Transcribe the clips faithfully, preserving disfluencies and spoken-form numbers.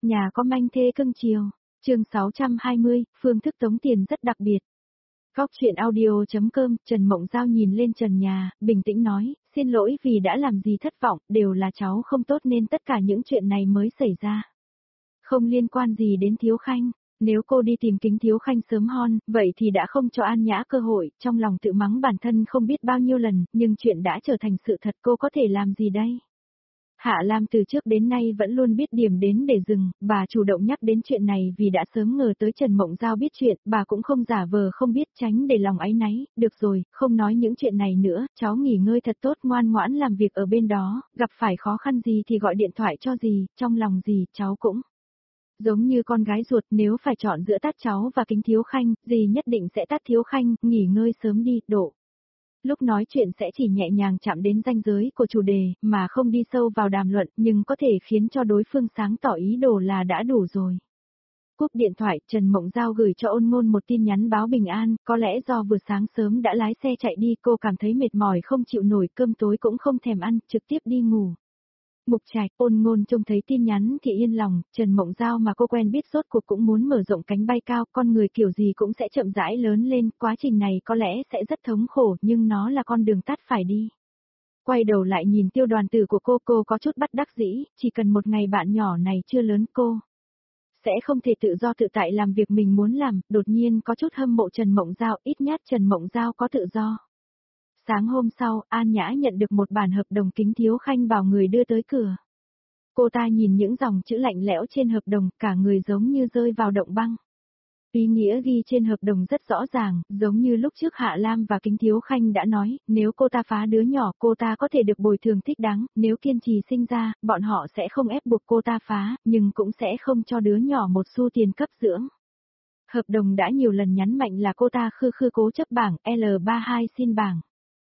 Nhà có manh thê cưng chiều. Chương sáu trăm hai mươi, phương thức tống tiền rất đặc biệt. Góc truyện audio chấm com, Trần Mộng Giao nhìn lên trần nhà, bình tĩnh nói, xin lỗi vì đã làm gì thất vọng, đều là cháu không tốt nên tất cả những chuyện này mới xảy ra. Không liên quan gì đến Thiếu Khanh, nếu cô đi tìm Kính Thiếu Khanh sớm hon, vậy thì đã không cho An Nhã cơ hội, trong lòng tự mắng bản thân không biết bao nhiêu lần, nhưng chuyện đã trở thành sự thật, cô có thể làm gì đây? Hạ Lam từ trước đến nay vẫn luôn biết điểm đến để dừng, bà chủ động nhắc đến chuyện này vì đã sớm ngờ tới Trần Mộng Giao biết chuyện, bà cũng không giả vờ không biết tránh để lòng áy náy, được rồi, không nói những chuyện này nữa, cháu nghỉ ngơi thật tốt ngoan ngoãn làm việc ở bên đó, gặp phải khó khăn gì thì gọi điện thoại cho dì, trong lòng dì, cháu cũng giống như con gái ruột, nếu phải chọn giữa tát cháu và Kính Thiếu Khanh, dì nhất định sẽ tát Thiếu Khanh, nghỉ ngơi sớm đi, độ. Lúc nói chuyện sẽ chỉ nhẹ nhàng chạm đến ranh giới của chủ đề, mà không đi sâu vào đàm luận, nhưng có thể khiến cho đối phương sáng tỏ ý đồ là đã đủ rồi. Cúp điện thoại, Trần Mộng Giao gửi cho Ôn Ngôn một tin nhắn báo bình an, có lẽ do vừa sáng sớm đã lái xe chạy đi, cô cảm thấy mệt mỏi không chịu nổi, cơm tối cũng không thèm ăn, trực tiếp đi ngủ. Mục Trạch, Ôn Ngôn trông thấy tin nhắn thì yên lòng, Trần Mộng Giao mà cô quen biết rốt cuộc cũng muốn mở rộng cánh bay cao, con người kiểu gì cũng sẽ chậm rãi lớn lên, quá trình này có lẽ sẽ rất thống khổ, nhưng nó là con đường tắt phải đi. Quay đầu lại nhìn Tiêu Đoàn Tử của cô, cô có chút bất đắc dĩ, chỉ cần một ngày bạn nhỏ này chưa lớn cô sẽ không thể tự do tự tại làm việc mình muốn làm, đột nhiên có chút hâm mộ Trần Mộng Giao, ít nhất Trần Mộng Giao có tự do. Sáng hôm sau, An Nhã nhận được một bản hợp đồng Kính Thiếu Khanh bảo người đưa tới cửa. Cô ta nhìn những dòng chữ lạnh lẽo trên hợp đồng, cả người giống như rơi vào động băng. Ý nghĩa ghi trên hợp đồng rất rõ ràng, giống như lúc trước Hạ Lam và Kính Thiếu Khanh đã nói, nếu cô ta phá đứa nhỏ cô ta có thể được bồi thường thích đáng, nếu kiên trì sinh ra, bọn họ sẽ không ép buộc cô ta phá, nhưng cũng sẽ không cho đứa nhỏ một xu tiền cấp dưỡng. Hợp đồng đã nhiều lần nhấn mạnh là cô ta khư khư cố chấp bảng L ba mươi hai xin bảng.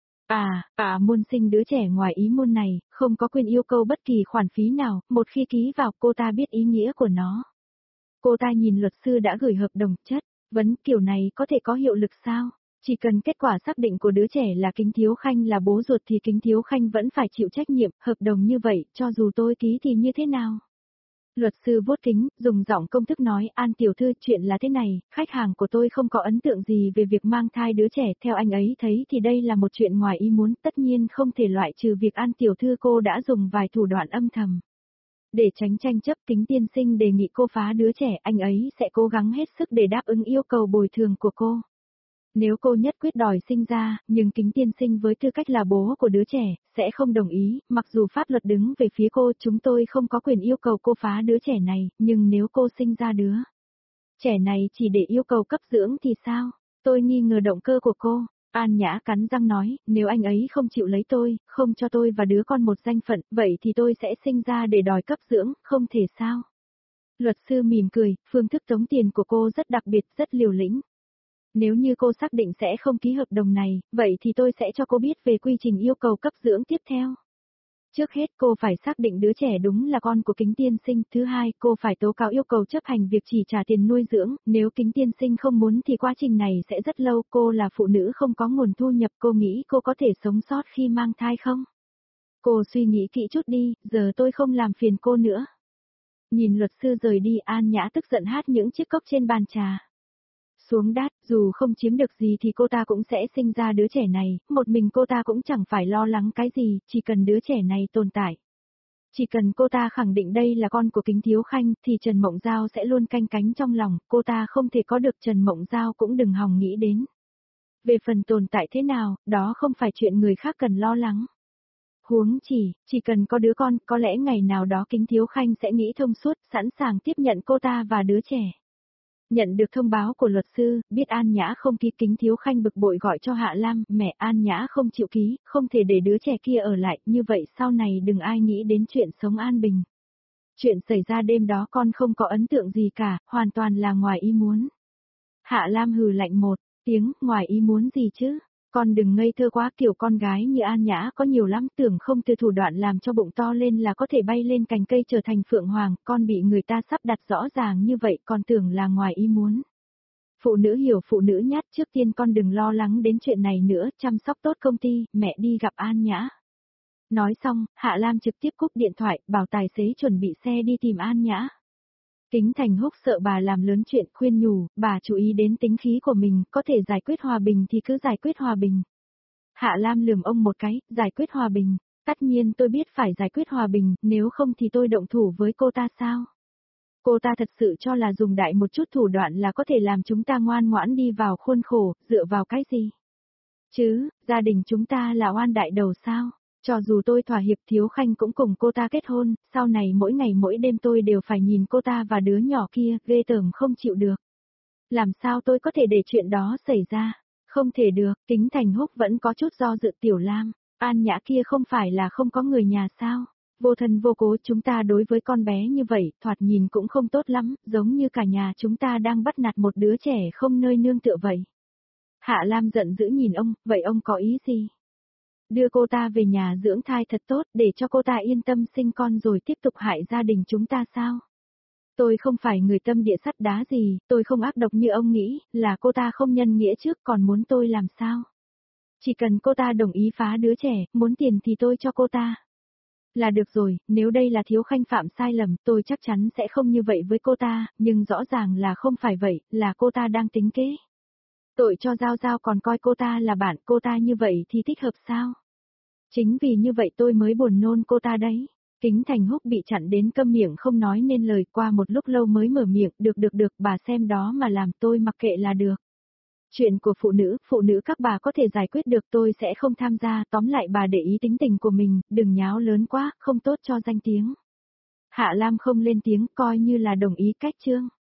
À, à muôn sinh đứa trẻ ngoài ý muốn này, không có quyền yêu cầu bất kỳ khoản phí nào, một khi ký vào cô ta biết ý nghĩa của nó. Cô ta nhìn luật sư đã gửi hợp đồng, chất vấn kiểu này có thể có hiệu lực sao? Chỉ cần kết quả xác định của đứa trẻ là Kính Thiếu Khanh là bố ruột thì Kính Thiếu Khanh vẫn phải chịu trách nhiệm, hợp đồng như vậy, cho dù tôi ký thì như thế nào? Luật sư vuốt kính, dùng giọng công thức nói, An tiểu thư, chuyện là thế này, khách hàng của tôi không có ấn tượng gì về việc mang thai đứa trẻ, theo anh ấy thấy thì đây là một chuyện ngoài ý muốn, tất nhiên không thể loại trừ việc An tiểu thư cô đã dùng vài thủ đoạn âm thầm. Để tránh tranh chấp, Kính tiên sinh đề nghị cô phá đứa trẻ, anh ấy sẽ cố gắng hết sức để đáp ứng yêu cầu bồi thường của cô. Nếu cô nhất quyết đòi sinh ra, nhưng Kính tiên sinh với tư cách là bố của đứa trẻ, sẽ không đồng ý, mặc dù pháp luật đứng về phía cô, chúng tôi không có quyền yêu cầu cô phá đứa trẻ này, nhưng nếu cô sinh ra đứa trẻ này chỉ để yêu cầu cấp dưỡng thì sao? Tôi nghi ngờ động cơ của cô. An Nhã cắn răng nói, nếu anh ấy không chịu lấy tôi, không cho tôi và đứa con một danh phận, vậy thì tôi sẽ sinh ra để đòi cấp dưỡng, không thể sao? Luật sư mỉm cười, phương thức tống tiền của cô rất đặc biệt, rất liều lĩnh. Nếu như cô xác định sẽ không ký hợp đồng này, vậy thì tôi sẽ cho cô biết về quy trình yêu cầu cấp dưỡng tiếp theo. Trước hết cô phải xác định đứa trẻ đúng là con của Kính tiên sinh, thứ hai cô phải tố cáo yêu cầu chấp hành việc chỉ trả tiền nuôi dưỡng, nếu Kính tiên sinh không muốn thì quá trình này sẽ rất lâu, cô là phụ nữ không có nguồn thu nhập, cô nghĩ cô có thể sống sót khi mang thai không? Cô suy nghĩ kỹ chút đi, giờ tôi không làm phiền cô nữa. Nhìn luật sư rời đi, An Nhã tức giận hát những chiếc cốc trên bàn trà xuống đát, dù không chiếm được gì thì cô ta cũng sẽ sinh ra đứa trẻ này, một mình cô ta cũng chẳng phải lo lắng cái gì, chỉ cần đứa trẻ này tồn tại. Chỉ cần cô ta khẳng định đây là con của Kính Thiếu Khanh thì Trần Mộng Giao sẽ luôn canh cánh trong lòng, cô ta không thể có được Trần Mộng Giao cũng đừng hòng nghĩ đến. Về phần tồn tại thế nào, đó không phải chuyện người khác cần lo lắng. Huống chỉ, chỉ cần có đứa con, có lẽ ngày nào đó Kính Thiếu Khanh sẽ nghĩ thông suốt, sẵn sàng tiếp nhận cô ta và đứa trẻ. Nhận được thông báo của luật sư, biết An Nhã không ký, Kính Thiếu Khanh bực bội gọi cho Hạ Lam, mẹ An Nhã không chịu ký, không thể để đứa trẻ kia ở lại, như vậy sau này đừng ai nghĩ đến chuyện sống an bình. Chuyện xảy ra đêm đó con không có ấn tượng gì cả, hoàn toàn là ngoài ý muốn. Hạ Lam hừ lạnh một tiếng, ngoài ý muốn gì chứ? Con đừng ngây thơ quá, kiểu con gái như An Nhã có nhiều lắm, tưởng không từ thủ đoạn làm cho bụng to lên là có thể bay lên cành cây trở thành phượng hoàng, con bị người ta sắp đặt rõ ràng như vậy còn tưởng là ngoài ý muốn. Phụ nữ hiểu phụ nữ nhát, trước tiên con đừng lo lắng đến chuyện này nữa, chăm sóc tốt công ty, mẹ đi gặp An Nhã. Nói xong, Hạ Lam trực tiếp cúp điện thoại, bảo tài xế chuẩn bị xe đi tìm An Nhã. Kính Thành Húc sợ bà làm lớn chuyện, khuyên nhủ, bà chú ý đến tính khí của mình, có thể giải quyết hòa bình thì cứ giải quyết hòa bình. Hạ Lam lườm ông một cái, giải quyết hòa bình. Tất nhiên tôi biết phải giải quyết hòa bình, nếu không thì tôi động thủ với cô ta sao? Cô ta thật sự cho là dùng đại một chút thủ đoạn là có thể làm chúng ta ngoan ngoãn đi vào khuôn khổ, dựa vào cái gì? Chứ, gia đình chúng ta là oan đại đầu sao? Cho dù tôi thỏa hiệp Thiếu Khanh cũng cùng cô ta kết hôn, sau này mỗi ngày mỗi đêm tôi đều phải nhìn cô ta và đứa nhỏ kia, ghê tởm không chịu được. Làm sao tôi có thể để chuyện đó xảy ra? Không thể được, Kính Thành Húc vẫn có chút do dự. Tiểu Lam, An Nhã kia không phải là không có người nhà sao? Vô thân vô cố chúng ta đối với con bé như vậy, thoạt nhìn cũng không tốt lắm, giống như cả nhà chúng ta đang bắt nạt một đứa trẻ không nơi nương tựa vậy. Hạ Lam giận dữ nhìn ông, vậy ông có ý gì? Đưa cô ta về nhà dưỡng thai thật tốt để cho cô ta yên tâm sinh con rồi tiếp tục hại gia đình chúng ta sao? Tôi không phải người tâm địa sắt đá gì, tôi không ác độc như ông nghĩ, là cô ta không nhân nghĩa trước còn muốn tôi làm sao? Chỉ cần cô ta đồng ý phá đứa trẻ, muốn tiền thì tôi cho cô ta. Là được rồi, nếu đây là Thiếu Khanh phạm sai lầm, tôi chắc chắn sẽ không như vậy với cô ta, nhưng rõ ràng là không phải vậy, là cô ta đang tính kế. Tội cho Giao Giao còn coi cô ta là bạn, cô ta như vậy thì thích hợp sao? Chính vì như vậy tôi mới buồn nôn cô ta đấy. Kính Thành Húc bị chặn đến câm miệng không nói nên lời, qua một lúc lâu mới mở miệng, được được được, bà xem đó mà làm, tôi mặc kệ là được. Chuyện của phụ nữ, phụ nữ các bà có thể giải quyết được, tôi sẽ không tham gia, tóm lại bà để ý tính tình của mình, đừng nháo lớn quá, không tốt cho danh tiếng. Hạ Lam không lên tiếng, coi như là đồng ý cách chương.